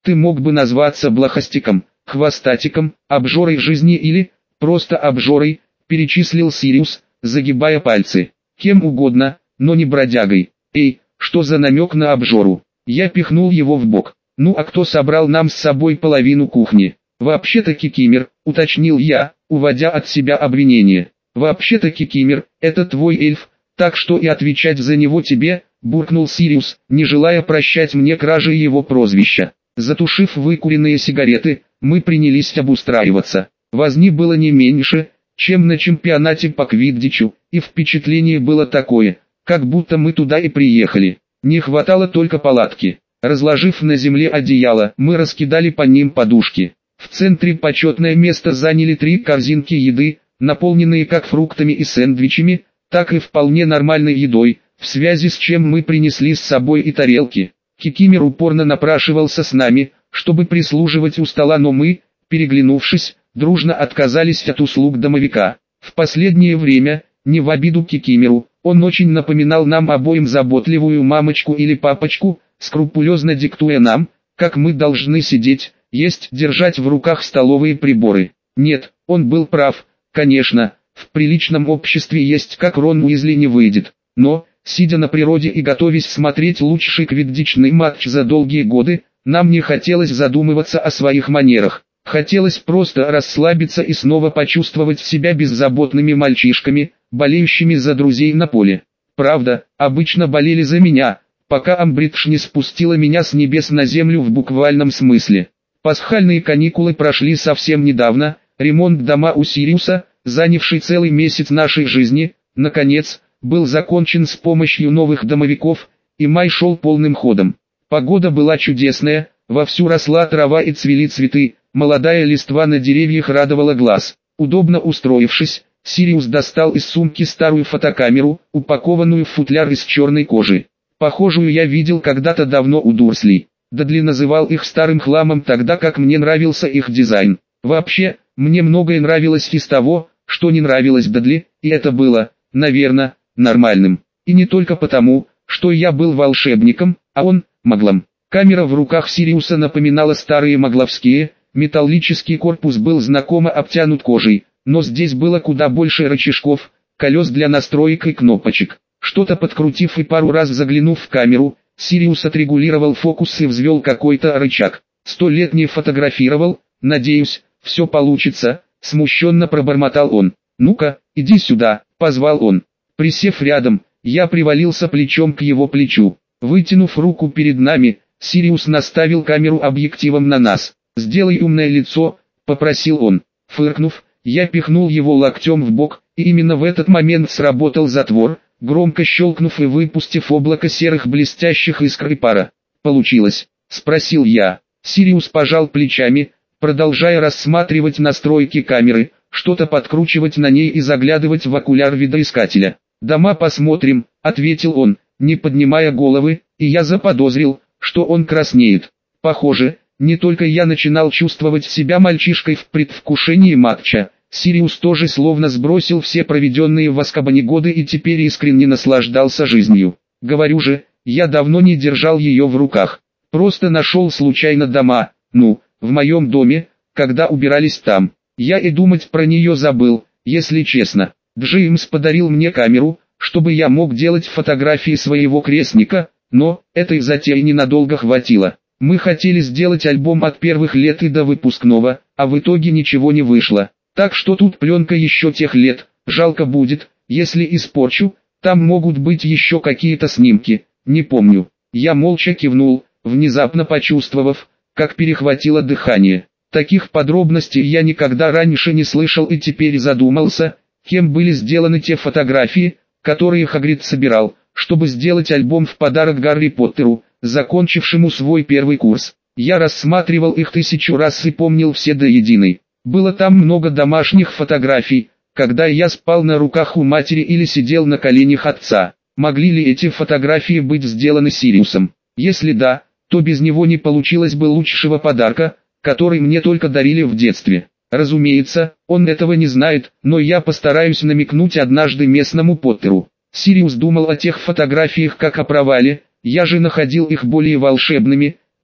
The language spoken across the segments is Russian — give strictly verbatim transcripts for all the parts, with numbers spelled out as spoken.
Ты мог бы назваться блохастиком, хвостатиком, обжорой жизни или просто обжорой, перечислил Сириус, загибая пальцы. Кем угодно, но не бродягой. Эй, что за намек на обжору? Я пихнул его в бок. Ну а кто собрал нам с собой половину кухни? Вообще-то Кикимер, уточнил я, уводя от себя обвинение. Вообще-то Кикимер, это твой эльф, так что и отвечать за него тебе, буркнул Сириус, не желая прощать мне кражи его прозвища. Затушив выкуренные сигареты, мы принялись обустраиваться. Возни было не меньше, чем на чемпионате по квиддичу, и впечатление было такое, как будто мы туда и приехали. Не хватало только палатки. Разложив на земле одеяло, мы раскидали по ним подушки. В центре почетное место заняли три корзинки еды, наполненные как фруктами и сэндвичами, так и вполне нормальной едой, в связи с чем мы принесли с собой и тарелки. Кикимер упорно напрашивался с нами, чтобы прислуживать у стола, но мы, переглянувшись, дружно отказались от услуг домовика. В последнее время, не в обиду Кикимеру, он очень напоминал нам обоим заботливую мамочку или папочку, скрупулезно диктуя нам, как мы должны сидеть, есть, держать в руках столовые приборы. Нет, он был прав, конечно, в приличном обществе есть как Рон Уизли не выйдет, но, сидя на природе и готовясь смотреть лучший квиддичный матч за долгие годы, нам не хотелось задумываться о своих манерах. Хотелось просто расслабиться и снова почувствовать себя беззаботными мальчишками, болеющими за друзей на поле. Правда, обычно болели за меня, пока Амбридж не спустила меня с небес на землю в буквальном смысле. Пасхальные каникулы прошли совсем недавно, ремонт дома у Сириуса, занявший целый месяц нашей жизни, наконец, был закончен с помощью новых домовиков, и май шел полным ходом. Погода была чудесная, вовсю росла трава и цвели цветы, молодая листва на деревьях радовала глаз. Удобно устроившись, Сириус достал из сумки старую фотокамеру, упакованную в футляр из черной кожи. Похожую я видел когда-то давно у Дурслей. Дадли называл их старым хламом, тогда как мне нравился их дизайн. Вообще, мне многое нравилось из того, что не нравилось Дадли, и это было, наверное, нормальным. И не только потому, что я был волшебником, а он – маглом. Камера в руках Сириуса напоминала старые магловские, металлический корпус был знакомо обтянут кожей, но здесь было куда больше рычажков, колес для настроек и кнопочек. Что-то подкрутив и пару раз заглянув в камеру, Сириус отрегулировал фокус и взвел какой-то рычаг. Сто лет не фотографировал, надеюсь, все получится, смущенно пробормотал он. Ну-ка, иди сюда, позвал он. Присев рядом, я привалился плечом к его плечу. Вытянув руку перед нами, Сириус наставил камеру объективом на нас. «Сделай умное лицо», — попросил он. Фыркнув, я пихнул его локтем в бок, и именно в этот момент сработал затвор, громко щелкнув и выпустив облако серых блестящих искр и пара. «Получилось?» — спросил я. Сириус пожал плечами, продолжая рассматривать настройки камеры, что-то подкручивать на ней и заглядывать в окуляр видоискателя. «Дома посмотрим», — ответил он, не поднимая головы, и я заподозрил, что он краснеет. Похоже, не только я начинал чувствовать себя мальчишкой в предвкушении матча. Сириус тоже словно сбросил все проведенные в Азкабане годы и теперь искренне наслаждался жизнью. Говорю же, я давно не держал ее в руках. Просто нашел случайно дома, ну, в моем доме, когда убирались там. Я и думать про нее забыл, если честно. Джеймс подарил мне камеру, чтобы я мог делать фотографии своего крестника, но этой затеи ненадолго хватило. Мы хотели сделать альбом от первых лет и до выпускного, а в итоге ничего не вышло. Так что тут пленка еще тех лет, жалко будет, если испорчу, там могут быть еще какие-то снимки, не помню. Я молча кивнул, внезапно почувствовав, как перехватило дыхание. Таких подробностей я никогда раньше не слышал и теперь задумался, кем были сделаны те фотографии, которые Хагрид собирал, чтобы сделать альбом в подарок Гарри Поттеру, закончившему свой первый курс. Я рассматривал их тысячу раз и помнил все до единой. Было там много домашних фотографий, когда я спал на руках у матери или сидел на коленях отца. Могли ли эти фотографии быть сделаны Сириусом? Если да, то без него не получилось бы лучшего подарка, который мне только дарили в детстве. Разумеется, он этого не знает, но я постараюсь намекнуть однажды местному Поттеру. Сириус думал о тех фотографиях как о провале, я же находил их более волшебными,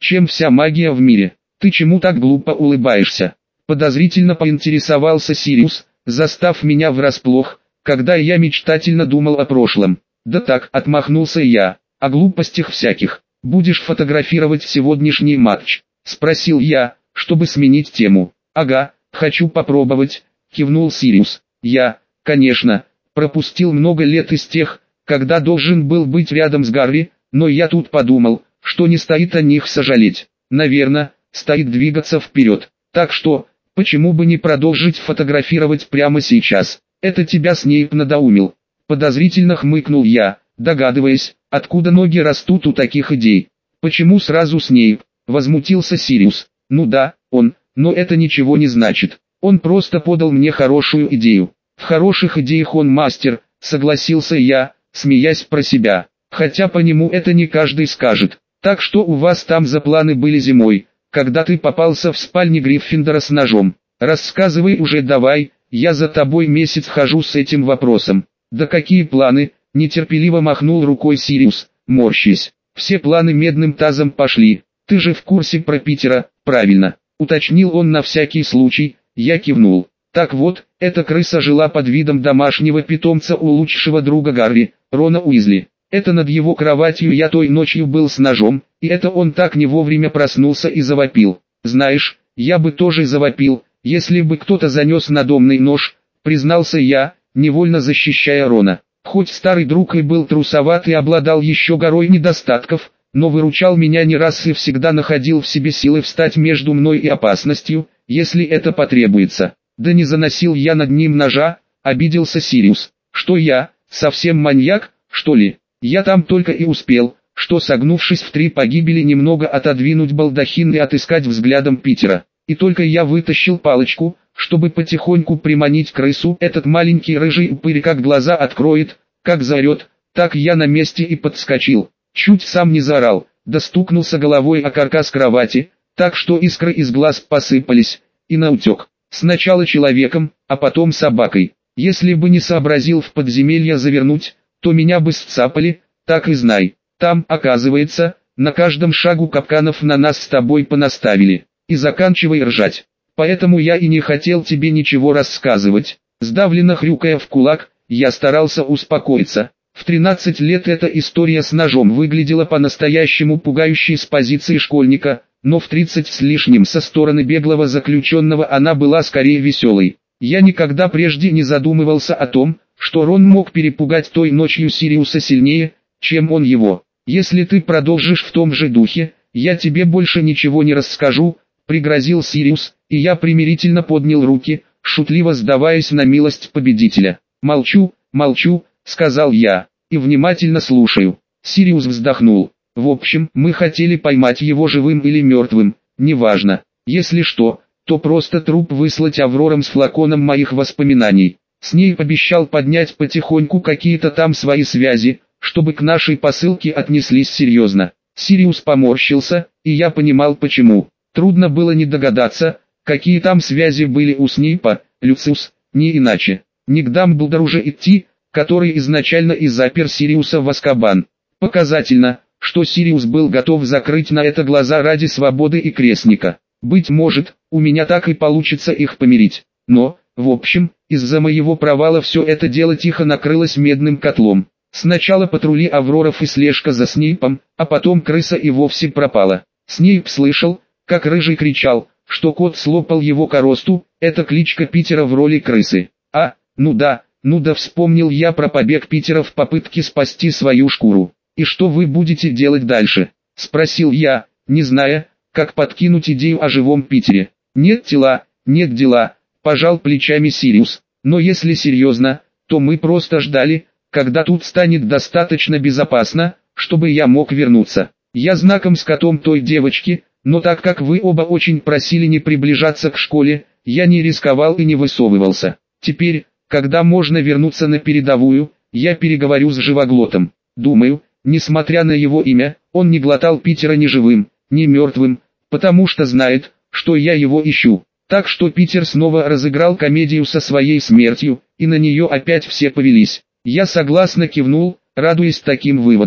чем вся магия в мире. Ты чему так глупо улыбаешься? Подозрительно поинтересовался Сириус, застав меня врасплох, когда я мечтательно думал о прошлом. Да так, отмахнулся я, о глупостях всяких. Будешь фотографировать сегодняшний матч? Спросил я, чтобы сменить тему. Ага, хочу попробовать, кивнул Сириус. Я, конечно, пропустил много лет из тех, когда должен был быть рядом с Гарри, но я тут подумал, что не стоит о них сожалеть. Наверное, стоит двигаться вперед. Так что, почему бы не продолжить фотографировать прямо сейчас? Это тебя Снейп надоумил. Подозрительно хмыкнул я, догадываясь, откуда ноги растут у таких идей. Почему сразу Снейп? Возмутился Сириус. Ну да, он, но это ничего не значит. Он просто подал мне хорошую идею. В хороших идеях он мастер, согласился я, смеясь про себя. Хотя по нему это не каждый скажет. Так что у вас там за планы были зимой, когда ты попался в спальне Гриффиндора с ножом? Рассказывай уже давай, я за тобой месяц хожу с этим вопросом. Да какие планы, нетерпеливо махнул рукой Сириус, морщись. Все планы медным тазом пошли. Ты же в курсе про Питера, правильно? Уточнил он на всякий случай, я кивнул. Так вот, эта крыса жила под видом домашнего питомца у лучшего друга Гарри, Рона Уизли. Это над его кроватью я той ночью был с ножом, и это он так не вовремя проснулся и завопил. Знаешь, я бы тоже завопил, если бы кто-то занес надомный нож, признался я, невольно защищая Рона. Хоть старый друг и был трусоват и обладал еще горой недостатков, но выручал меня не раз и всегда находил в себе силы встать между мной и опасностью, если это потребуется. Да не заносил я над ним ножа, обиделся Сириус. Что я, совсем маньяк, что ли? Я там только и успел, что согнувшись в три погибели немного отодвинуть балдахин и отыскать взглядом Питера. И только я вытащил палочку, чтобы потихоньку приманить крысу, этот маленький рыжий упырь как глаза откроет, как заорет, так я на месте и подскочил. Чуть сам не заорал, да стукнулся головой о каркас кровати, так что искры из глаз посыпались, и наутек. Сначала человеком, а потом собакой. Если бы не сообразил в подземелье завернуть, то меня бы сцапали, так и знай. Там, оказывается, на каждом шагу капканов на нас с тобой понаставили. И заканчивай ржать. Поэтому я и не хотел тебе ничего рассказывать. Сдавленно хрюкая в кулак, я старался успокоиться. В тринадцать лет эта история с ножом выглядела по-настоящему пугающей с позиции школьника, но в тридцать с лишним со стороны беглого заключенного она была скорее веселой. Я никогда прежде не задумывался о том, что Рон мог перепугать той ночью Сириуса сильнее, чем он его. Если ты продолжишь в том же духе, я тебе больше ничего не расскажу, пригрозил Сириус, и я примирительно поднял руки, шутливо сдаваясь на милость победителя. Молчу, молчу, сказал я, и внимательно слушаю. Сириус вздохнул. В общем, мы хотели поймать его живым или мертвым, неважно. Если что, то просто труп выслать Аврорам с флаконом моих воспоминаний. Снейп обещал поднять потихоньку какие-то там свои связи, чтобы к нашей посылке отнеслись серьезно. Сириус поморщился, и я понимал почему. Трудно было не догадаться, какие там связи были у Снейпа, Люциус, не иначе. Не к Дамблдору же идти, который изначально и запер Сириуса в Азкабан. Показательно, что Сириус был готов закрыть на это глаза ради свободы и крестника. Быть может, у меня так и получится их помирить. Но, в общем, из-за моего провала все это дело тихо накрылось медным котлом. Сначала патрули Авроров и слежка за Снейпом, а потом крыса и вовсе пропала. Снейп слышал, как Рыжий кричал, что кот слопал его коросту, это кличка Питера в роли крысы. А, ну да, ну да, вспомнил я про побег Питера в попытке спасти свою шкуру. И что вы будете делать дальше? Спросил я, не зная, как подкинуть идею о живом Питере. Нет тела, нет дела, пожал плечами Сириус. Но если серьезно, то мы просто ждали, когда тут станет достаточно безопасно, чтобы я мог вернуться. Я знаком с котом той девочки, но так как вы оба очень просили не приближаться к школе, я не рисковал и не высовывался. Теперь, когда можно вернуться на передовую, я переговорю с Живоглотом. Думаю, несмотря на его имя, он не глотал Питера ни живым, ни мертвым, потому что знает, что я его ищу. Так что Питер снова разыграл комедию со своей смертью, и на нее опять все повелись. Я согласно кивнул, радуясь таким выводам.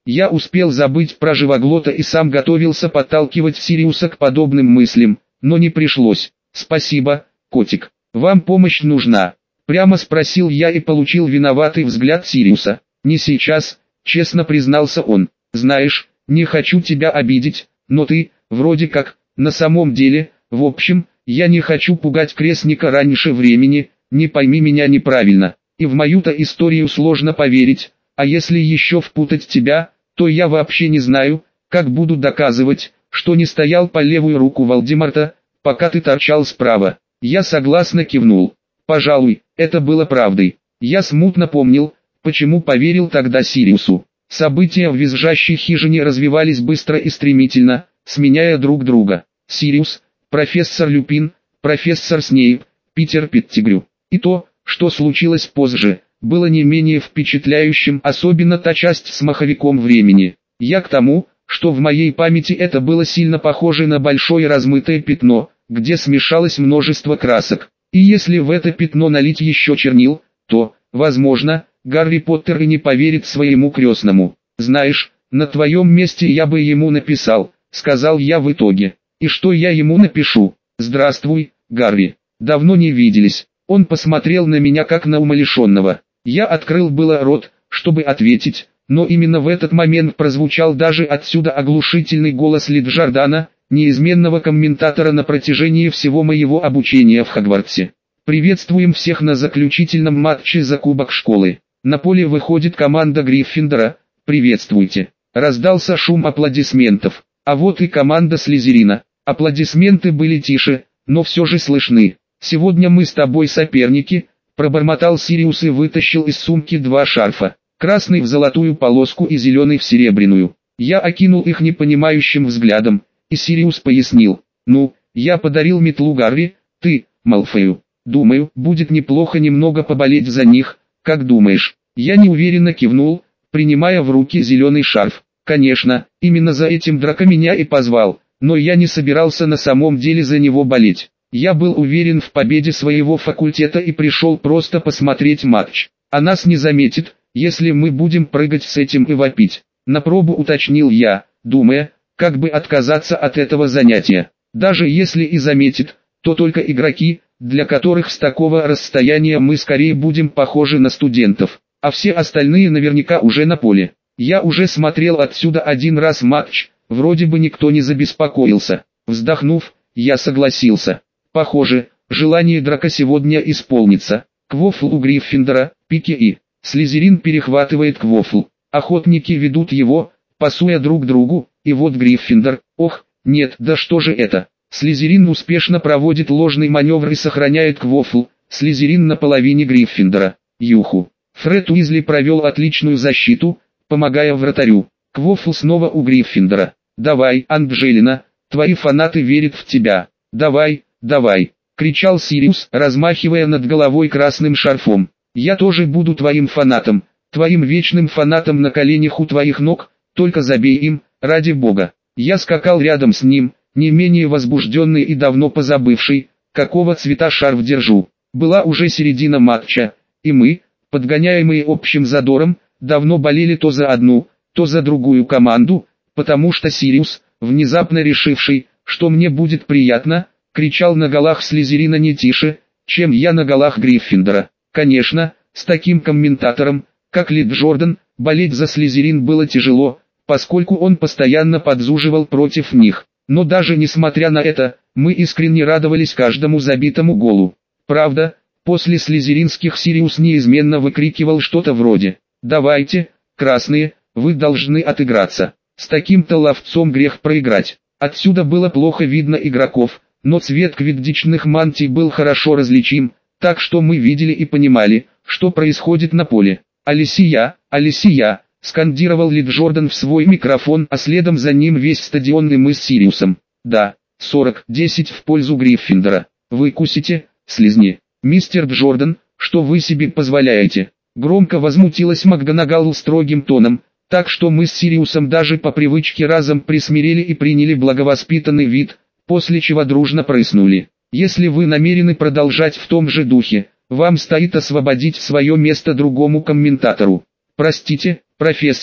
Я успел забыть про живоглота и сам готовился подталкивать Сириуса к подобным мыслям, но не пришлось. «Спасибо, котик. Вам помощь нужна?» Прямо спросил я и получил виноватый взгляд Сириуса. «Не сейчас», честно признался он. «Знаешь, не хочу тебя обидеть, но ты, вроде как, на самом деле, в общем, я не хочу пугать крестника раньше времени, не пойми меня неправильно, и в мою-то историю сложно поверить, а если еще впутать тебя, то я вообще не знаю, как буду доказывать, что не стоял по левую руку Волдемарта, пока ты торчал справа». Я согласно кивнул. Пожалуй, это было правдой. Я смутно помнил, почему поверил тогда Сириусу. События в визжащей хижине развивались быстро и стремительно, сменяя друг друга. Сириус, профессор Люпин, профессор Снейп, Питер Петтигрю. И то, что случилось позже, было не менее впечатляющим, особенно та часть с маховиком времени. Я к тому, что в моей памяти это было сильно похоже на большое размытое пятно, где смешалось множество красок. И если в это пятно налить еще чернил, то, возможно, Гарри Поттер и не поверит своему крестному. «Знаешь, на твоем месте я бы ему написал», — сказал я в итоге. «И что я ему напишу? Здравствуй, Гарри. Давно не виделись». Он посмотрел на меня как на умалишенного. Я открыл было рот, чтобы ответить, но именно в этот момент прозвучал даже отсюда оглушительный голос Лиджордана, неизменного комментатора на протяжении всего моего обучения в Хогвартсе. «Приветствуем всех на заключительном матче за кубок школы. На поле выходит команда Гриффиндора. Приветствуйте». Раздался шум аплодисментов. А вот и команда Слизерина. Аплодисменты были тише, но все же слышны. «Сегодня мы с тобой соперники», — пробормотал Сириус и вытащил из сумки два шарфа. Красный в золотую полоску и зеленый в серебряную. Я окинул их непонимающим взглядом, и Сириус пояснил. «Ну, я подарил метлу Гарри, ты, Малфою. Думаю, будет неплохо немного поболеть за них, как думаешь?» Я неуверенно кивнул, принимая в руки зеленый шарф. Конечно, именно за этим Драко меня и позвал, но я не собирался на самом деле за него болеть. Я был уверен в победе своего факультета и пришел просто посмотреть матч. А нас не заметит, если мы будем прыгать с этим и вопить. На пробу уточнил я, думая, как бы отказаться от этого занятия. Даже если и заметит, то только игроки, для которых с такого расстояния мы скорее будем похожи на студентов, а все остальные наверняка уже на поле. Я уже смотрел отсюда один раз матч, вроде бы никто не забеспокоился. Вздохнув, я согласился. Похоже, желание Драко сегодня исполнится. Квофл у Гриффиндора, пики и. Слизерин перехватывает Квофл. Охотники ведут его, пасуя друг другу, и вот Гриффиндор. Ох, нет, да что же это? Слизерин успешно проводит ложный маневр и сохраняет Квофл. Слизерин на половине Гриффиндора. Юху. Фред Уизли провел отличную защиту, помогая вратарю. Квофл снова у Гриффиндора. «Давай, Анджелина, твои фанаты верят в тебя. Давай, давай!» — кричал Сириус, размахивая над головой красным шарфом. «Я тоже буду твоим фанатом, твоим вечным фанатом на коленях у твоих ног, только забей им, ради бога». Я скакал рядом с ним, не менее возбужденный и давно позабывший, какого цвета шарф держу. Была уже середина матча, и мы, подгоняемые общим задором, давно болели то за одну, то за другую команду, потому что Сириус, внезапно решивший, что мне будет приятно, кричал на голах Слизерина не тише, чем я на голах Гриффиндора. Конечно, с таким комментатором, как Лиджордан, болеть за Слизерин было тяжело, поскольку он постоянно подзуживал против них. Но даже несмотря на это, мы искренне радовались каждому забитому голу. Правда, после слизеринских Сириус неизменно выкрикивал что-то вроде «Давайте, красные, вы должны отыграться. С таким-то ловцом грех проиграть». Отсюда было плохо видно игроков, но цвет квиддичных мантий был хорошо различим, так что мы видели и понимали, что происходит на поле. «Алисия, Алисия!» — скандировал Лиджордан в свой микрофон, а следом за ним весь стадион и мы с Сириусом. «Да, сорок десять в пользу Гриффиндора. Выкусите, слизни. Мистер Джордан, что вы себе позволяете?» Громко возмутилась МакГонагал строгим тоном, так что мы с Сириусом даже по привычке разом присмирели и приняли благовоспитанный вид, после чего дружно прыснули. «Если вы намерены продолжать в том же духе, вам стоит освободить свое место другому комментатору. Простите, профессор,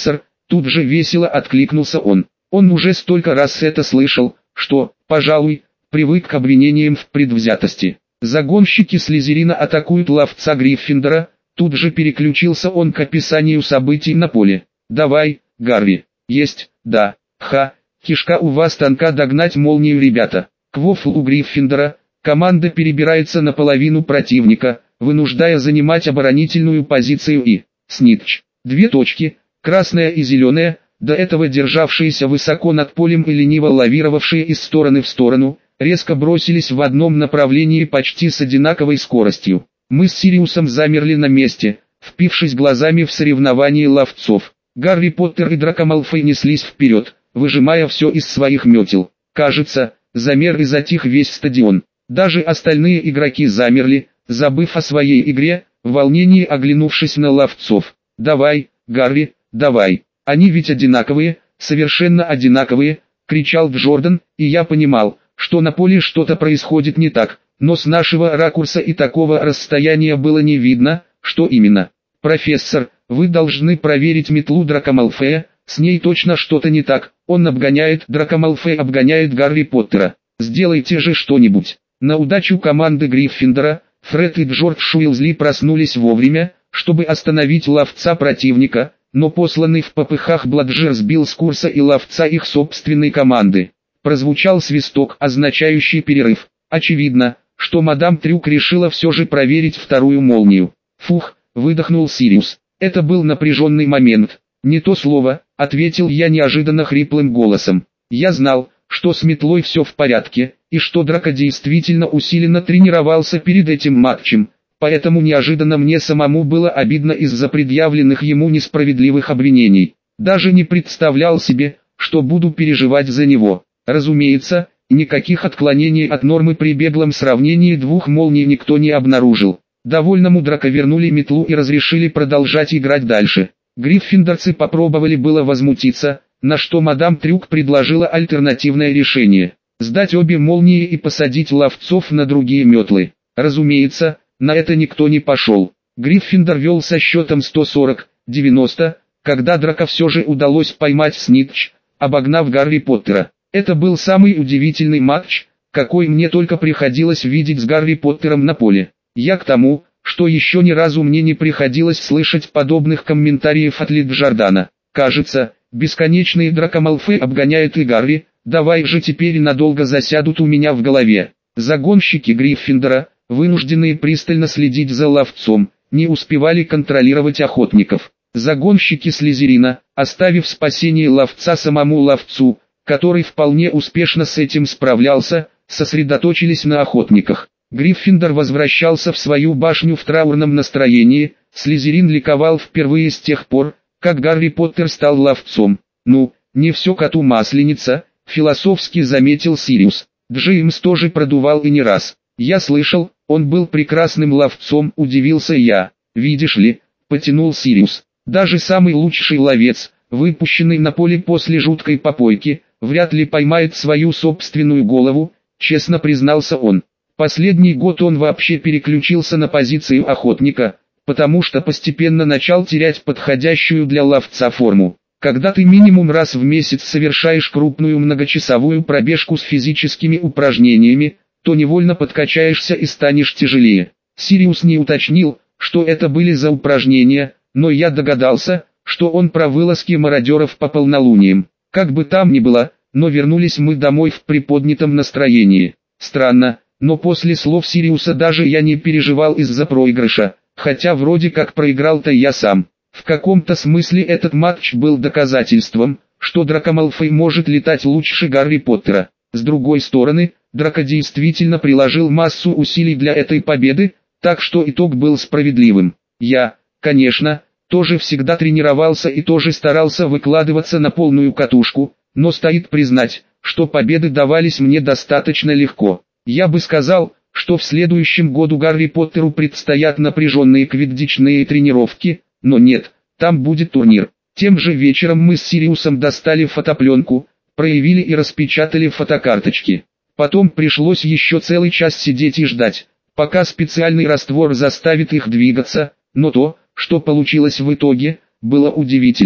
Тут же весело откликнулся он. Он уже столько раз это слышал, что, пожалуй, привык к обвинениям в предвзятости. Загонщики Слизерина атакуют ловца Гриффиндора. Тут же переключился он к описанию событий на поле. «Давай, Гарри». «Есть, да, ха, кишка у вас тонка, догнать молнию, ребята». Квофл у Гриффиндора. Команда перебирается на половину противника, вынуждая занимать оборонительную позицию и... Снитч. Две точки, красная и зеленая, до этого державшиеся высоко над полем и лениво лавировавшие из стороны в сторону, резко бросились в одном направлении почти с одинаковой скоростью. Мы с Сириусом замерли на месте, впившись глазами в соревнование ловцов. Гарри Поттер и Драко Малфой неслись вперед, выжимая все из своих метел. Кажется, замер и затих весь стадион. Даже остальные игроки замерли, забыв о своей игре, в волнении оглянувшись на ловцов. «Давай, Гарри, давай, они ведь одинаковые, совершенно одинаковые», — кричал Джордан, и я понимал, что на поле что-то происходит не так, но с нашего ракурса и такого расстояния было не видно, что именно. «Профессор, вы должны проверить метлу Драко Малфоя, с ней точно что-то не так, он обгоняет, Драко Малфой обгоняет Гарри Поттера, сделайте же что-нибудь». На удачу команды Гриффиндора, Фред и Джордж Уизли проснулись вовремя, чтобы остановить ловца противника, но посланный в попыхах Бладжер сбил с курса и ловца их собственной команды. Прозвучал свисток, означающий перерыв. Очевидно, что мадам Трюк решила все же проверить вторую молнию. «Фух», — выдохнул Сириус. «Это был напряженный момент». «Не то слово», — ответил я неожиданно хриплым голосом. «Я знал, что с метлой все в порядке, и что Драко действительно усиленно тренировался перед этим матчем, поэтому неожиданно мне самому было обидно из-за предъявленных ему несправедливых обвинений. Даже не представлял себе, что буду переживать за него. Разумеется, никаких отклонений от нормы при беглом сравнении двух молний никто не обнаружил. Довольному Драко вернули метлу и разрешили продолжать играть дальше. Гриффиндорцы попробовали было возмутиться, на что мадам Трюк предложила альтернативное решение – сдать обе молнии и посадить ловцов на другие метлы. Разумеется, на это никто не пошел. Гриффиндор вел со счетом сто сорок — девяносто, когда Драко все же удалось поймать Снитч, обогнав Гарри Поттера. Это был самый удивительный матч, какой мне только приходилось видеть с Гарри Поттером на поле. Я к тому, что еще ни разу мне не приходилось слышать подобных комментариев от Лиджордана. Кажется, бесконечные Драко Малфой обгоняют и Гарри, давай же теперь надолго засядут у меня в голове. Загонщики Гриффиндора, вынужденные пристально следить за ловцом, не успевали контролировать охотников. Загонщики Слизерина, оставив спасение ловца самому ловцу, который вполне успешно с этим справлялся, сосредоточились на охотниках. Гриффиндор возвращался в свою башню в траурном настроении, Слизерин ликовал впервые с тех пор, как Гарри Поттер стал ловцом. «Ну, не все коту масленица», — философски заметил Сириус. Джеймс тоже продувал и не раз. «Я слышал, он был прекрасным ловцом», — удивился я. «Видишь ли», — потянул Сириус, — «даже самый лучший ловец, выпущенный на поле после жуткой попойки, вряд ли поймает свою собственную голову», — честно признался он. Последний год он вообще переключился на позицию охотника, потому что постепенно начал терять подходящую для ловца форму. Когда ты минимум раз в месяц совершаешь крупную многочасовую пробежку с физическими упражнениями, то невольно подкачаешься и станешь тяжелее. Сириус не уточнил, что это были за упражнения, но я догадался, что он про вылазки мародеров по полнолуниям. Как бы там ни было, но вернулись мы домой в приподнятом настроении. Странно, но после слов Сириуса даже я не переживал из-за проигрыша, хотя вроде как проиграл-то я сам. В каком-то смысле этот матч был доказательством, что Драко Малфой может летать лучше Гарри Поттера. С другой стороны, Драко действительно приложил массу усилий для этой победы, так что итог был справедливым. Я, конечно, тоже всегда тренировался и тоже старался выкладываться на полную катушку, но стоит признать, что победы давались мне достаточно легко. Я бы сказал, что в следующем году Гарри Поттеру предстоят напряженные квиддичные тренировки, но нет, там будет турнир. Тем же вечером мы с Сириусом достали фотопленку, проявили и распечатали фотокарточки. Потом пришлось еще целый час сидеть и ждать, пока специальный раствор заставит их двигаться, но то, что получилось в итоге, было удивительным.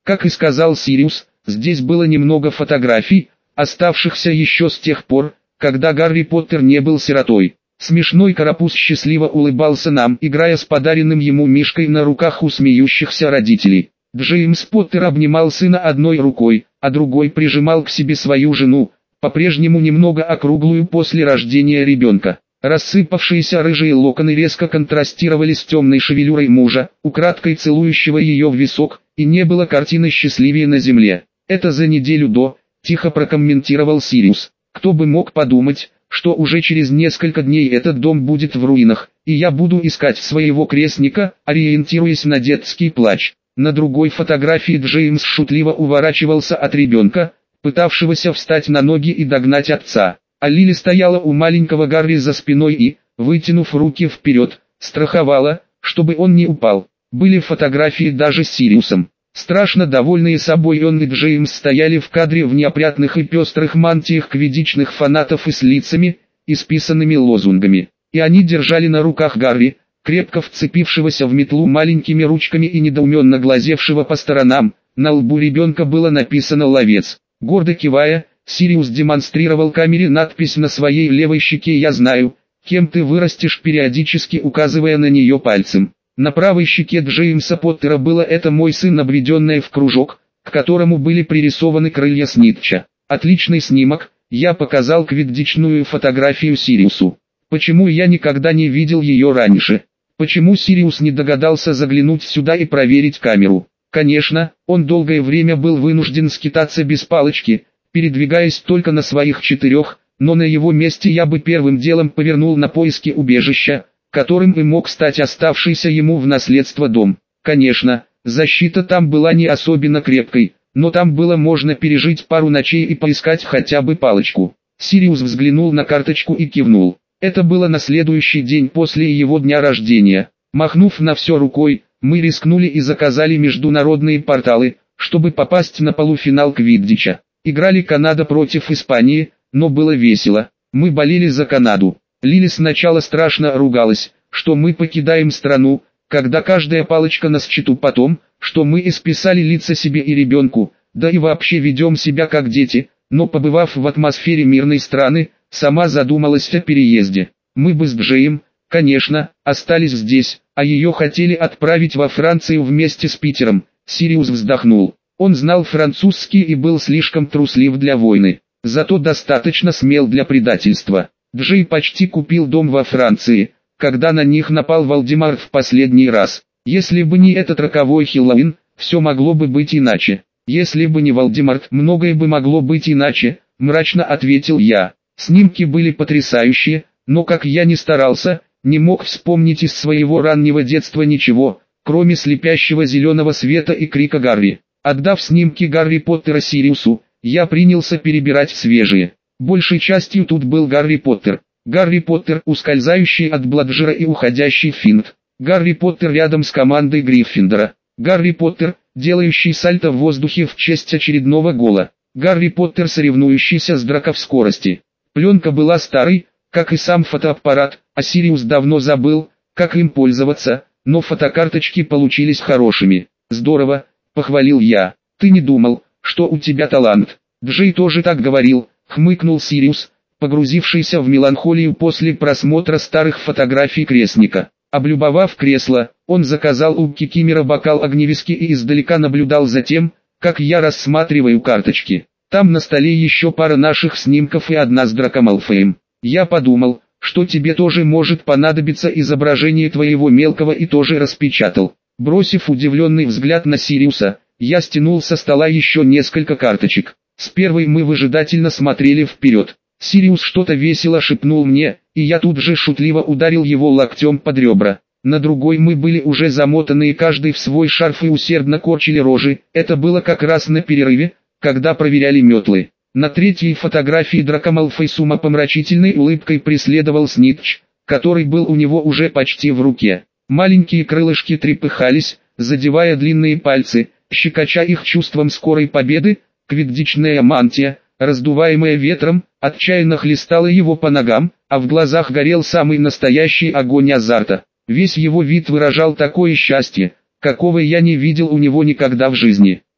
Как и сказал Сириус, здесь было немного фотографий, оставшихся еще с тех пор, когда Гарри Поттер не был сиротой. Смешной карапуз счастливо улыбался нам, играя с подаренным ему мишкой на руках у смеющихся родителей. Джеймс Поттер обнимал сына одной рукой, а другой прижимал к себе свою жену, по-прежнему немного округлую после рождения ребенка. Рассыпавшиеся рыжие локоны резко контрастировали с темной шевелюрой мужа, украдкой целующего ее в висок, и не было картины счастливее на земле. «Это за неделю до», – тихо прокомментировал Сириус. «Кто бы мог подумать, что уже через несколько дней этот дом будет в руинах, и я буду искать своего крестника, ориентируясь на детский плач». На другой фотографии Джеймс шутливо уворачивался от ребенка, пытавшегося встать на ноги и догнать отца. А Лили стояла у маленького Гарри за спиной и, вытянув руки вперед, страховала, чтобы он не упал. Были фотографии даже с Сириусом. Страшно довольные собой он и Джеймс стояли в кадре в неопрятных и пестрых мантиях квиддичных фанатов и с лицами, исписанными лозунгами. И они держали на руках Гарри, крепко вцепившегося в метлу маленькими ручками и недоуменно глазевшего по сторонам. На лбу ребенка было написано «Ловец». Гордо кивая, Сириус демонстрировал камере надпись на своей левой щеке «Я знаю, кем ты вырастешь», периодически указывая на нее пальцем. На правой щеке Джеймса Поттера было «Это мой сын», обведенное в кружок, к которому были пририсованы крылья Снитча. Отличный снимок, я показал квиддичную фотографию Сириусу. Почему я никогда не видел ее раньше? Почему Сириус не догадался заглянуть сюда и проверить камеру? Конечно, он долгое время был вынужден скитаться без палочки, передвигаясь только на своих четырех, но на его месте я бы первым делом повернул на поиски убежища, которым и мог стать оставшийся ему в наследство дом. Конечно, защита там была не особенно крепкой, но там было можно пережить пару ночей и поискать хотя бы палочку. Сириус взглянул на карточку и кивнул. Это было на следующий день после его дня рождения. Махнув на все рукой, мы рискнули и заказали международные порталы, чтобы попасть на полуфинал Квиддича. Играли Канада против Испании, но было весело. Мы болели за Канаду. Лили сначала страшно ругалась, что мы покидаем страну, когда каждая палочка на счету, потом, что мы исписали лица себе и ребенку, да и вообще ведем себя как дети, но побывав в атмосфере мирной страны, сама задумалась о переезде. Мы бы с Джеем, конечно, остались здесь, а ее хотели отправить во Францию вместе с Питером. Сириус вздохнул. Он знал французский и был слишком труслив для войны, зато достаточно смел для предательства. Джей почти купил дом во Франции, когда на них напал Волдемар в последний раз. Если бы не этот роковой Хэллоуин, все могло бы быть иначе. Если бы не Волдемар, многое бы могло быть иначе, мрачно ответил я. Снимки были потрясающие, но как я ни старался, не мог вспомнить из своего раннего детства ничего, кроме слепящего зеленого света и крика Гарри. Отдав снимки Гарри Поттера Сириусу, я принялся перебирать свежие. Большей частью тут был Гарри Поттер. Гарри Поттер, ускользающий от Бладжера и уходящий в финт. Гарри Поттер рядом с командой Гриффиндора. Гарри Поттер, делающий сальто в воздухе в честь очередного гола. Гарри Поттер, соревнующийся с Драко в скорости. Пленка была старой, как и сам фотоаппарат, а Сириус давно забыл, как им пользоваться, но фотокарточки получились хорошими. Здорово, похвалил я. Ты не думал, что у тебя талант? Джей тоже так говорил, хмыкнул Сириус, погрузившийся в меланхолию после просмотра старых фотографий крестника. Облюбовав кресло, он заказал у Кикимора бокал огневиски и издалека наблюдал за тем, как я рассматриваю карточки. Там на столе еще пара наших снимков и одна с Драко Малфоем. Я подумал, что тебе тоже может понадобиться изображение твоего мелкого, и тоже распечатал. Бросив удивленный взгляд на Сириуса, я стянул со стола еще несколько карточек. С первой мы выжидательно смотрели вперед. Сириус что-то весело шепнул мне, и я тут же шутливо ударил его локтем под ребра. На другой мы были уже замотанные каждый в свой шарф и усердно корчили рожи. Это было как раз на перерыве, когда проверяли метлы. На третьей фотографии Драко Малфой с умопомрачительной улыбкой преследовал Снитч, который был у него уже почти в руке. Маленькие крылышки трепыхались, задевая длинные пальцы, щекоча их чувством скорой победы. Квиддичная мантия, раздуваемая ветром, отчаянно хлестала его по ногам, а в глазах горел самый настоящий огонь азарта. Весь его вид выражал такое счастье, какого я не видел у него никогда в жизни.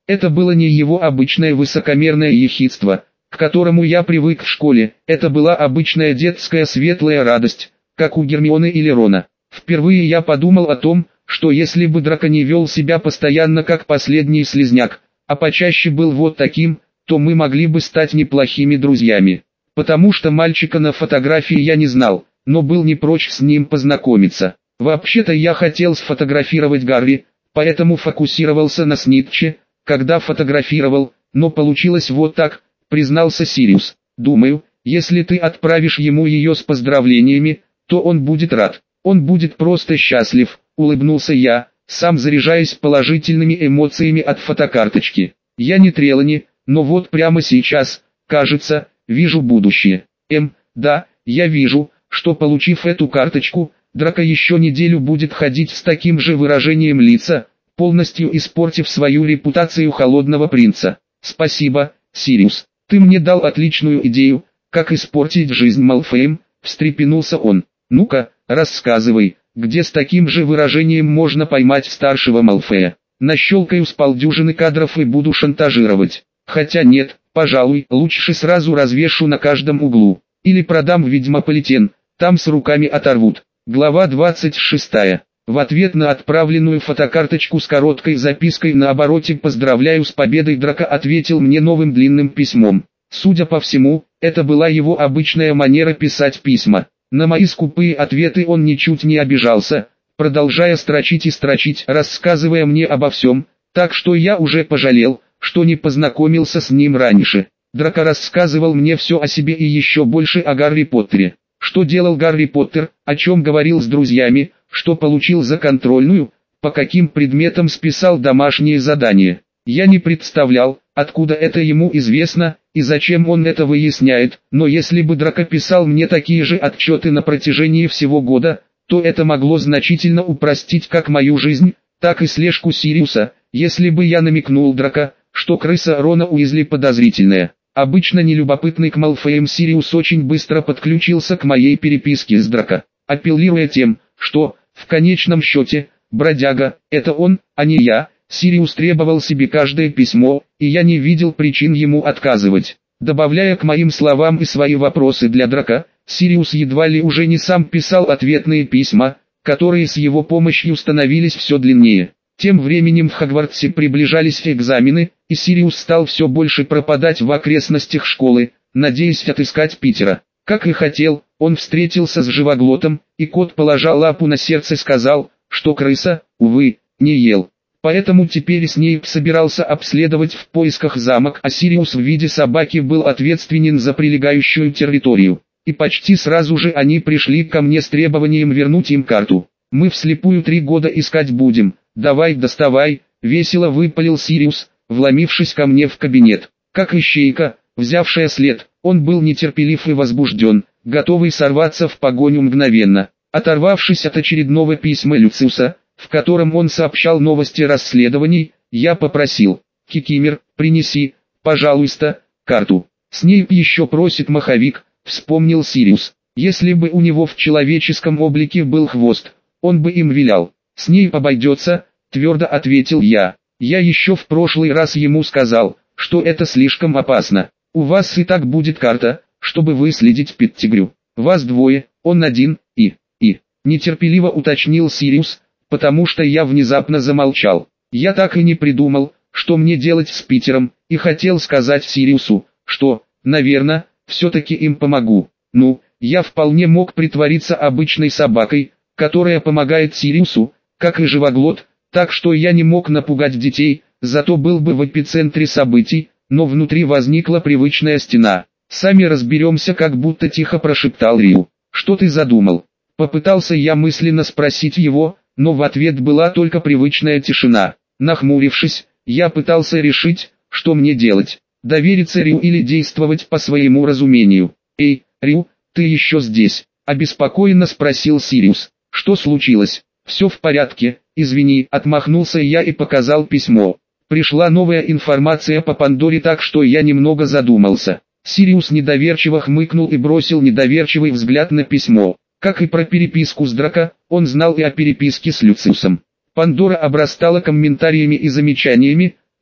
Это было не его обычное высокомерное ехидство, к которому я привык в школе, это была обычная детская светлая радость, как у Гермионы или Рона. Впервые я подумал о том, что если бы Драко не вел себя постоянно как последний слизняк, а почаще был вот таким, то мы могли бы стать неплохими друзьями. Потому что мальчика на фотографии я не знал, но был не прочь с ним познакомиться. Вообще-то я хотел сфотографировать Гарри, поэтому фокусировался на Снитче, когда фотографировал, но получилось вот так, признался Сириус. Думаю, если ты отправишь ему ее с поздравлениями, то он будет рад. Он будет просто счастлив, улыбнулся я, сам заряжаясь положительными эмоциями от фотокарточки. Я не Трелани, но вот прямо сейчас, кажется, вижу будущее. Эм, да, я вижу, что получив эту карточку, Драко еще неделю будет ходить с таким же выражением лица, полностью испортив свою репутацию холодного принца. Спасибо, Сириус, ты мне дал отличную идею, как испортить жизнь Малфоем, встрепенулся он. Ну-ка, рассказывай, где с таким же выражением можно поймать старшего Малфоя. Нащелкаю с полдюжины кадров и буду шантажировать. Хотя нет, пожалуй, лучше сразу развешу на каждом углу. Или продам в Ведьмополитен, там с руками оторвут. Глава двадцать шестая. В ответ на отправленную фотокарточку с короткой запиской на обороте «Поздравляю с победой», Драко ответил мне новым длинным письмом. Судя по всему, это была его обычная манера писать письма. На мои скупые ответы он ничуть не обижался, продолжая строчить и строчить, рассказывая мне обо всем, так что я уже пожалел, что не познакомился с ним раньше. Драко рассказывал мне все о себе и еще больше о Гарри Поттере. Что делал Гарри Поттер, о чем говорил с друзьями, что получил за контрольную, по каким предметам списал домашние задания. Я не представлял, откуда это ему известно, и зачем он это выясняет, но если бы Драко писал мне такие же отчеты на протяжении всего года, то это могло значительно упростить как мою жизнь, так и слежку Сириуса, если бы я намекнул Драко, что крыса Рона Уизли подозрительная. Обычно нелюбопытный к Малфоям Сириус очень быстро подключился к моей переписке с Драко, апеллируя тем, что, в конечном счете, бродяга, это он, а не я. Сириус требовал себе каждое письмо, и я не видел причин ему отказывать. Добавляя к моим словам и свои вопросы для Драко, Сириус едва ли уже не сам писал ответные письма, которые с его помощью становились все длиннее. Тем временем в Хогвартсе приближались экзамены, и Сириус стал все больше пропадать в окрестностях школы, надеясь отыскать Питера. Как и хотел, он встретился с Живоглотом, и кот, положа лапу на сердце, сказал, что крыса, увы, не ел. Поэтому теперь Снейп собирался обследовать в поисках замок, а Сириус в виде собаки был ответственен за прилегающую территорию. И почти сразу же они пришли ко мне с требованием вернуть им карту. «Мы вслепую три года искать будем, давай доставай», — весело выпалил Сириус, вломившись ко мне в кабинет. Как ищейка, взявшая след, он был нетерпелив и возбужден, готовый сорваться в погоню мгновенно. Оторвавшись от очередного письма Люциуса, в котором он сообщал новости расследований, я попросил: «Кикимер, принеси, пожалуйста, карту». «Снейп еще просит маховик», — вспомнил Сириус. «Если бы у него в человеческом облике был хвост, он бы им вилял». «Снейп обойдется», — твердо ответил я. «Я еще в прошлый раз ему сказал, что это слишком опасно. У вас и так будет карта, чтобы выследить Петтигрю. Вас двое, он один, и, и...» нетерпеливо уточнил Сириус, потому что я внезапно замолчал. Я так и не придумал, что мне делать с Питером, и хотел сказать Сириусу, что, наверное, все-таки им помогу. Ну, я вполне мог притвориться обычной собакой, которая помогает Сириусу, как и Живоглот, так что я не мог напугать детей, зато был бы в эпицентре событий, но внутри возникла привычная стена. «Сами разберемся», — как будто тихо прошептал Рью. «Что ты задумал?» Попытался я мысленно спросить его, но в ответ была только привычная тишина. Нахмурившись, я пытался решить, что мне делать. Довериться Рю или действовать по своему разумению. «Эй, Рю, ты еще здесь?» — обеспокоенно спросил Сириус. «Что случилось?» «Все в порядке, извини», — отмахнулся я и показал письмо. Пришла новая информация по Пандоре, так что я немного задумался. Сириус недоверчиво хмыкнул и бросил недоверчивый взгляд на письмо. Как и про переписку с Драко, он знал и о переписке с Люциусом. Пандора обрастала комментариями и замечаниями,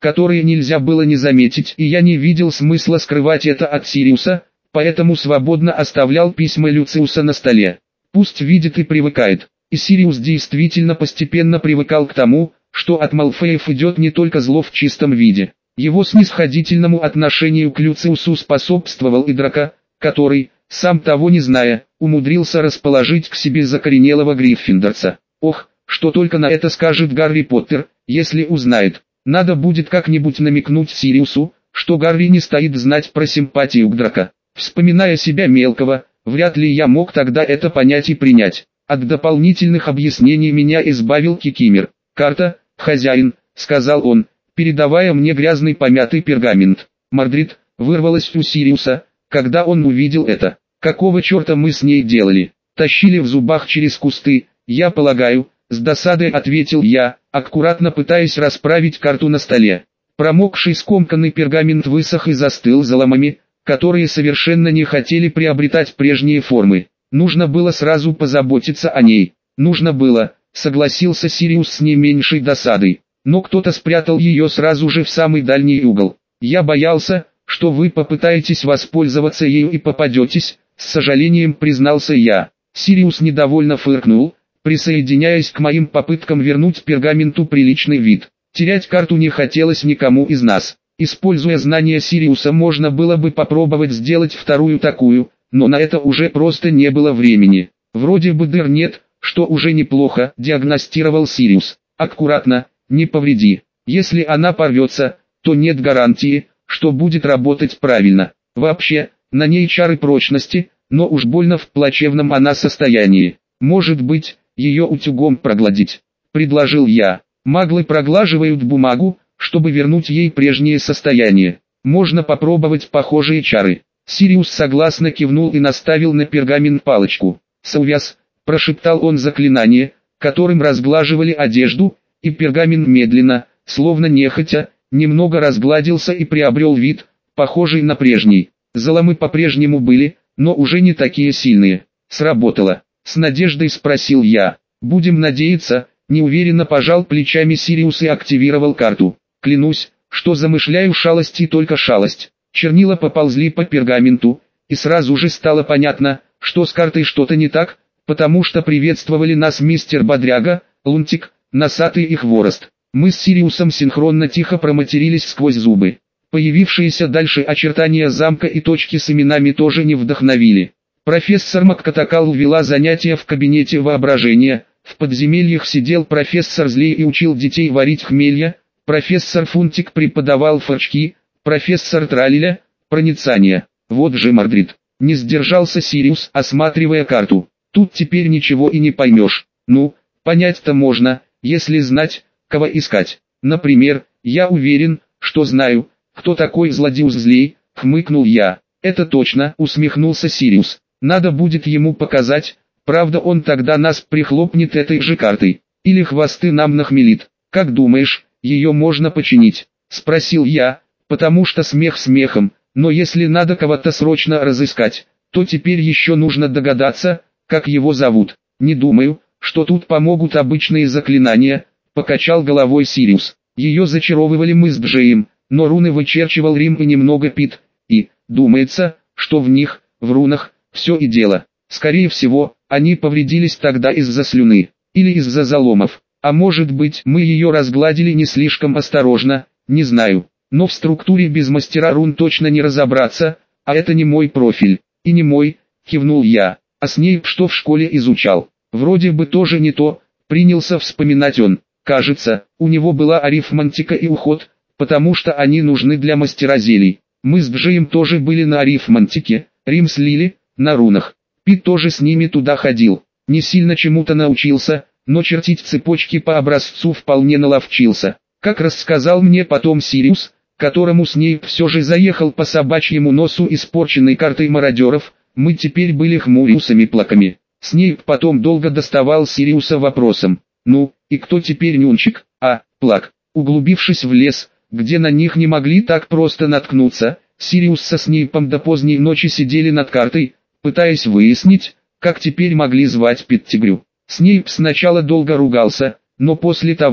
которые нельзя было не заметить, и я не видел смысла скрывать это от Сириуса, поэтому свободно оставлял письма Люциуса на столе. Пусть видит и привыкает. И Сириус действительно постепенно привыкал к тому, что от Малфоев идет не только зло в чистом виде. Его снисходительному отношению к Люциусу способствовал и Драко, который, сам того не зная, умудрился расположить к себе закоренелого гриффиндорца. Ох, что только на это скажет Гарри Поттер, если узнает. Надо будет как-нибудь намекнуть Сириусу, что Гарри не стоит знать про симпатию к Драко. Вспоминая себя мелкого, вряд ли я мог тогда это понять и принять. От дополнительных объяснений меня избавил Кикимер. «Карта, хозяин», — сказал он, передавая мне грязный помятый пергамент. Мордрид вырвалась у Сириуса, когда он увидел это. «Какого черта мы с ней делали? Тащили в зубах через кусты, я полагаю», — с досадой ответил я, аккуратно пытаясь расправить карту на столе. Промокший скомканный пергамент высох и застыл заломами, которые совершенно не хотели приобретать прежние формы. Нужно было сразу позаботиться о ней. Нужно было, согласился Сириус с не меньшей досадой. Но кто-то спрятал ее сразу же в самый дальний угол. Я боялся, что вы попытаетесь воспользоваться ею и попадетесь, с сожалением признался я. Сириус недовольно фыркнул, присоединяясь к моим попыткам вернуть пергаменту приличный вид. Терять карту не хотелось никому из нас. Используя знания Сириуса, можно было бы попробовать сделать вторую такую, но на это уже просто не было времени. Вроде бы дыр нет, что уже неплохо, диагностировал Сириус. Аккуратно, не повреди. Если она порвется, то нет гарантии, что будет работать правильно. Вообще, на ней чары прочности, но уж больно в плачевном она состоянии. Может быть, ее утюгом прогладить, предложил я. Маглы проглаживают бумагу, чтобы вернуть ей прежнее состояние. Можно попробовать похожие чары. Сириус согласно кивнул и наставил на пергамент палочку. «Саувяз», — прошептал он заклинание, которым разглаживали одежду, и пергамент медленно, словно нехотя, немного разгладился и приобрел вид, похожий на прежний. Заломы по-прежнему были, но уже не такие сильные. Сработало. С надеждой спросил я. «Будем надеяться», — неуверенно пожал плечами Сириус и активировал карту. «Клянусь, что замышляю шалость и только шалость». Чернила поползли по пергаменту, и сразу же стало понятно, что с картой что-то не так, потому что приветствовали нас мистер Бодряга, Лунтик, Носатый и Хворост. Мы с Сириусом синхронно тихо проматерились сквозь зубы. Появившиеся дальше очертания замка и точки с именами тоже не вдохновили. Профессор МакКатакал вела занятия в кабинете воображения, в подземельях сидел профессор Злей и учил детей варить хмелья, профессор Фунтик преподавал форчки, профессор Тралиля – проницание. Вот же Мордрид. Не сдержался Сириус, осматривая карту. Тут теперь ничего и не поймешь. Ну, понять-то можно, если знать, кого искать. Например, я уверен, что знаю, кто такой Злодеус Злей, хмыкнул я. Это точно, усмехнулся Сириус. Надо будет ему показать, правда он тогда нас прихлопнет этой же картой. Или хвосты нам нахмелит. Как думаешь, ее можно починить? Спросил я. Потому что смех смехом, но если надо кого-то срочно разыскать, то теперь еще нужно догадаться, как его зовут. Не думаю, что тут помогут обычные заклинания, покачал головой Сириус. Ее зачаровывали мы с Джеем, но руны вычерчивал Рим и немного Пит, и, думается, что в них, в рунах, все и дело. Скорее всего, они повредились тогда из-за слюны, или из-за заломов, а может быть мы ее разгладили не слишком осторожно, не знаю. Но в структуре без мастера рун точно не разобраться, а это не мой профиль. И не мой, кивнул я, а Снейп что в школе изучал. Вроде бы тоже не то, принялся вспоминать он. Кажется, у него была арифмантика и уход, потому что они нужны для мастера зелий. Мы с Джеем тоже были на арифмантике, Рим с Лили, на рунах. Пит тоже с ними туда ходил. Не сильно чему-то научился, но чертить цепочки по образцу вполне наловчился. Как рассказал мне потом Сириус, которому Снейп все же заехал по собачьему носу испорченной картой мародеров, мы теперь были хмурюсами-плаками. Снейп потом долго доставал Сириуса вопросом: «Ну, и кто теперь нюнчик, а, плак?» Углубившись в лес, где на них не могли так просто наткнуться, Сириус со Снейпом до поздней ночи сидели над картой, пытаясь выяснить, как теперь могли звать Петтигрю. Снейп сначала долго ругался, но после того,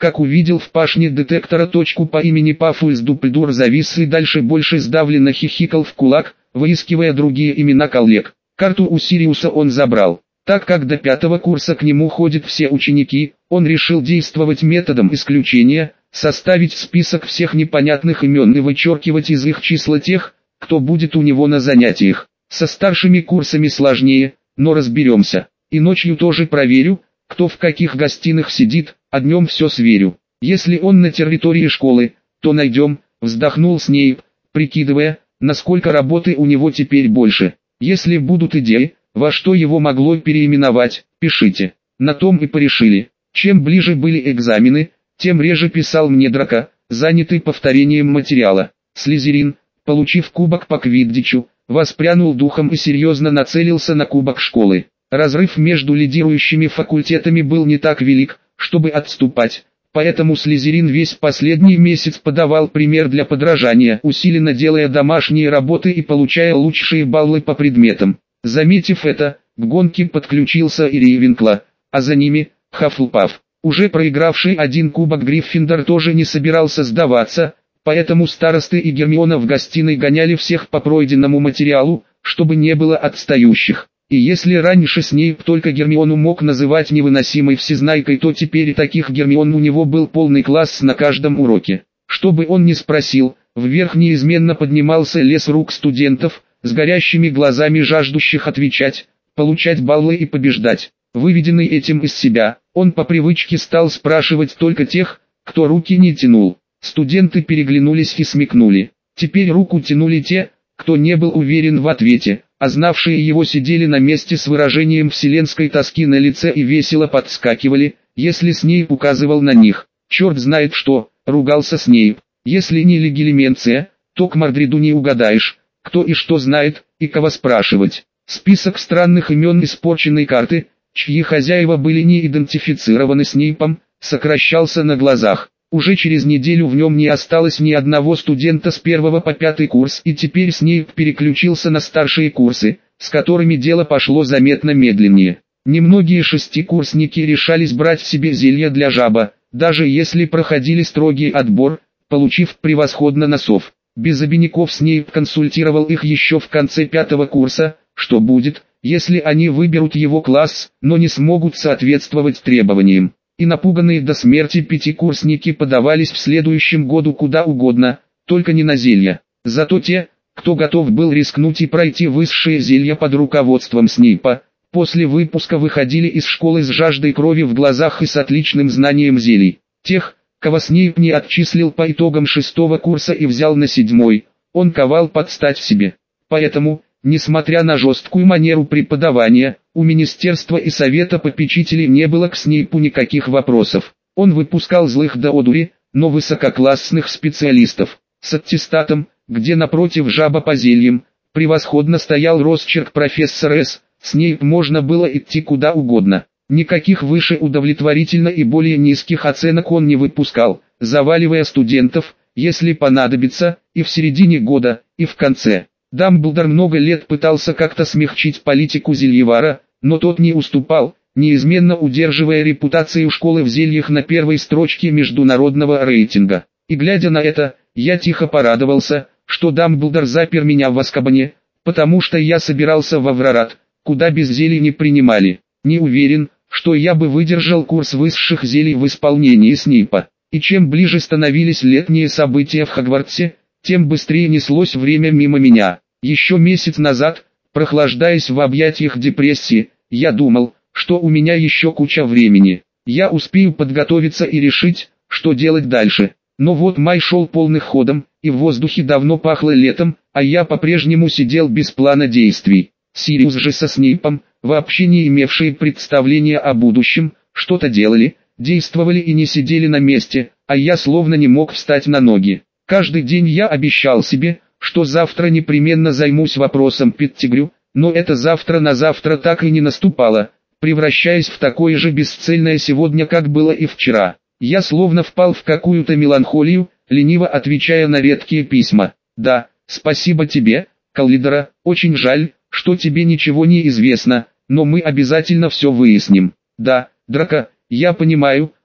как увидел в пашне детектора точку по имени Паффульс Дуппельдур, завис и дальше больше сдавленно хихикал в кулак, выискивая другие имена коллег. Карту у Сириуса он забрал. Так как до пятого курса к нему ходят все ученики, он решил действовать методом исключения, составить список всех непонятных имен и вычеркивать из их числа тех, кто будет у него на занятиях. Со старшими курсами сложнее, но разберемся. И ночью тоже проверю, кто в каких гостиных сидит, а днем все сверю. Если он на территории школы, то найдем, вздохнул Снейп, прикидывая, насколько работы у него теперь больше. Если будут идеи, во что его могло переименовать, пишите. На том и порешили. Чем ближе были экзамены, тем реже писал мне Драко, занятый повторением материала. Слизерин, получив кубок по квиддичу, воспрянул духом и серьезно нацелился на кубок школы. Разрыв между лидирующими факультетами был не так велик, чтобы отступать, поэтому Слизерин весь последний месяц подавал пример для подражания, усиленно делая домашние работы и получая лучшие баллы по предметам. Заметив это, к гонке подключился и Рейвенкло, а за ними – Хаффлпаф. Уже проигравший один кубок Гриффиндор тоже не собирался сдаваться, поэтому старосты и Гермиона в гостиной гоняли всех по пройденному материалу, чтобы не было отстающих. И если раньше Снейп только Гермиону мог называть невыносимой всезнайкой, то теперь и таких Гермион у него был полный класс на каждом уроке. Что бы он ни спросил, вверх неизменно поднимался лес рук студентов, с горящими глазами жаждущих отвечать, получать баллы и побеждать. Выведенный этим из себя, он по привычке стал спрашивать только тех, кто руки не тянул. Студенты переглянулись и смекнули. Теперь руку тянули те, кто не был уверен в ответе, а знавшие его сидели на месте с выражением вселенской тоски на лице и весело подскакивали, если Снейп указывал на них. «Черт знает что», — ругался Снейп. «Если не легилименция, то к Мордриду не угадаешь, кто и что знает, и кого спрашивать». Список странных имен испорченной карты, чьи хозяева были не идентифицированы Снейпом, сокращался на глазах. Уже через неделю в нем не осталось ни одного студента с первого по пятый курс, и теперь Снейп переключился на старшие курсы, с которыми дело пошло заметно медленнее. Немногие шестикурсники решались брать себе зелья для жаба, даже если проходили строгий отбор, получив превосходно носов. Без обиняков Снейп консультировал их еще в конце пятого курса, что будет, если они выберут его класс, но не смогут соответствовать требованиям. И напуганные до смерти пятикурсники подавались в следующем году куда угодно, только не на зелья. Зато те, кто готов был рискнуть и пройти высшие зелья под руководством Снейпа, после выпуска выходили из школы с жаждой крови в глазах и с отличным знанием зелий. Тех, кого Снейп не отчислил по итогам шестого курса и взял на седьмой, он ковал под стать себе. Поэтому, несмотря на жесткую манеру преподавания, у министерства и совета попечителей не было к Снейпу никаких вопросов. Он выпускал злых до одури, но высококлассных специалистов. С аттестатом, где напротив жаба по зельям, превосходно стоял росчерк профессора С, Снейп можно было идти куда угодно. Никаких выше удовлетворительно и более низких оценок он не выпускал, заваливая студентов, если понадобится, и в середине года, и в конце. Дамблдор много лет пытался как-то смягчить политику Зельевара, но тот не уступал, неизменно удерживая репутацию школы в зельях на первой строчке международного рейтинга. И глядя на это, я тихо порадовался, что Дамблдор запер меня в Азкабане, потому что я собирался в Аврорат, куда без зелий не принимали. Не уверен, что я бы выдержал курс высших зелий в исполнении Снейпа. И чем ближе становились летние события в Хогвартсе, тем быстрее неслось время мимо меня. Еще месяц назад, прохлаждаясь в объятиях депрессии, я думал, что у меня еще куча времени. Я успею подготовиться и решить, что делать дальше. Но вот май шел полным ходом, и в воздухе давно пахло летом, а я по-прежнему сидел без плана действий. Сириус же со Снейпом, вообще не имевшие представления о будущем, что-то делали, действовали и не сидели на месте, а я словно не мог встать на ноги. Каждый день я обещал себе, что завтра непременно займусь вопросом Петтигрю, но это завтра на завтра так и не наступало, превращаясь в такое же бесцельное сегодня, как было и вчера. Я словно впал в какую-то меланхолию, лениво отвечая на редкие письма. Да, спасибо тебе, Каллидора, очень жаль, что тебе ничего не известно, но мы обязательно все выясним. Да, Драко, я понимаю,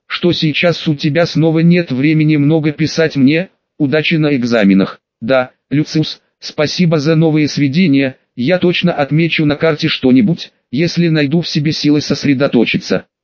что сейчас у тебя снова нет времени много писать мне, удачи на экзаменах. Да, Люциус, спасибо за новые сведения, я точно отмечу на карте что-нибудь, если найду в себе силы сосредоточиться.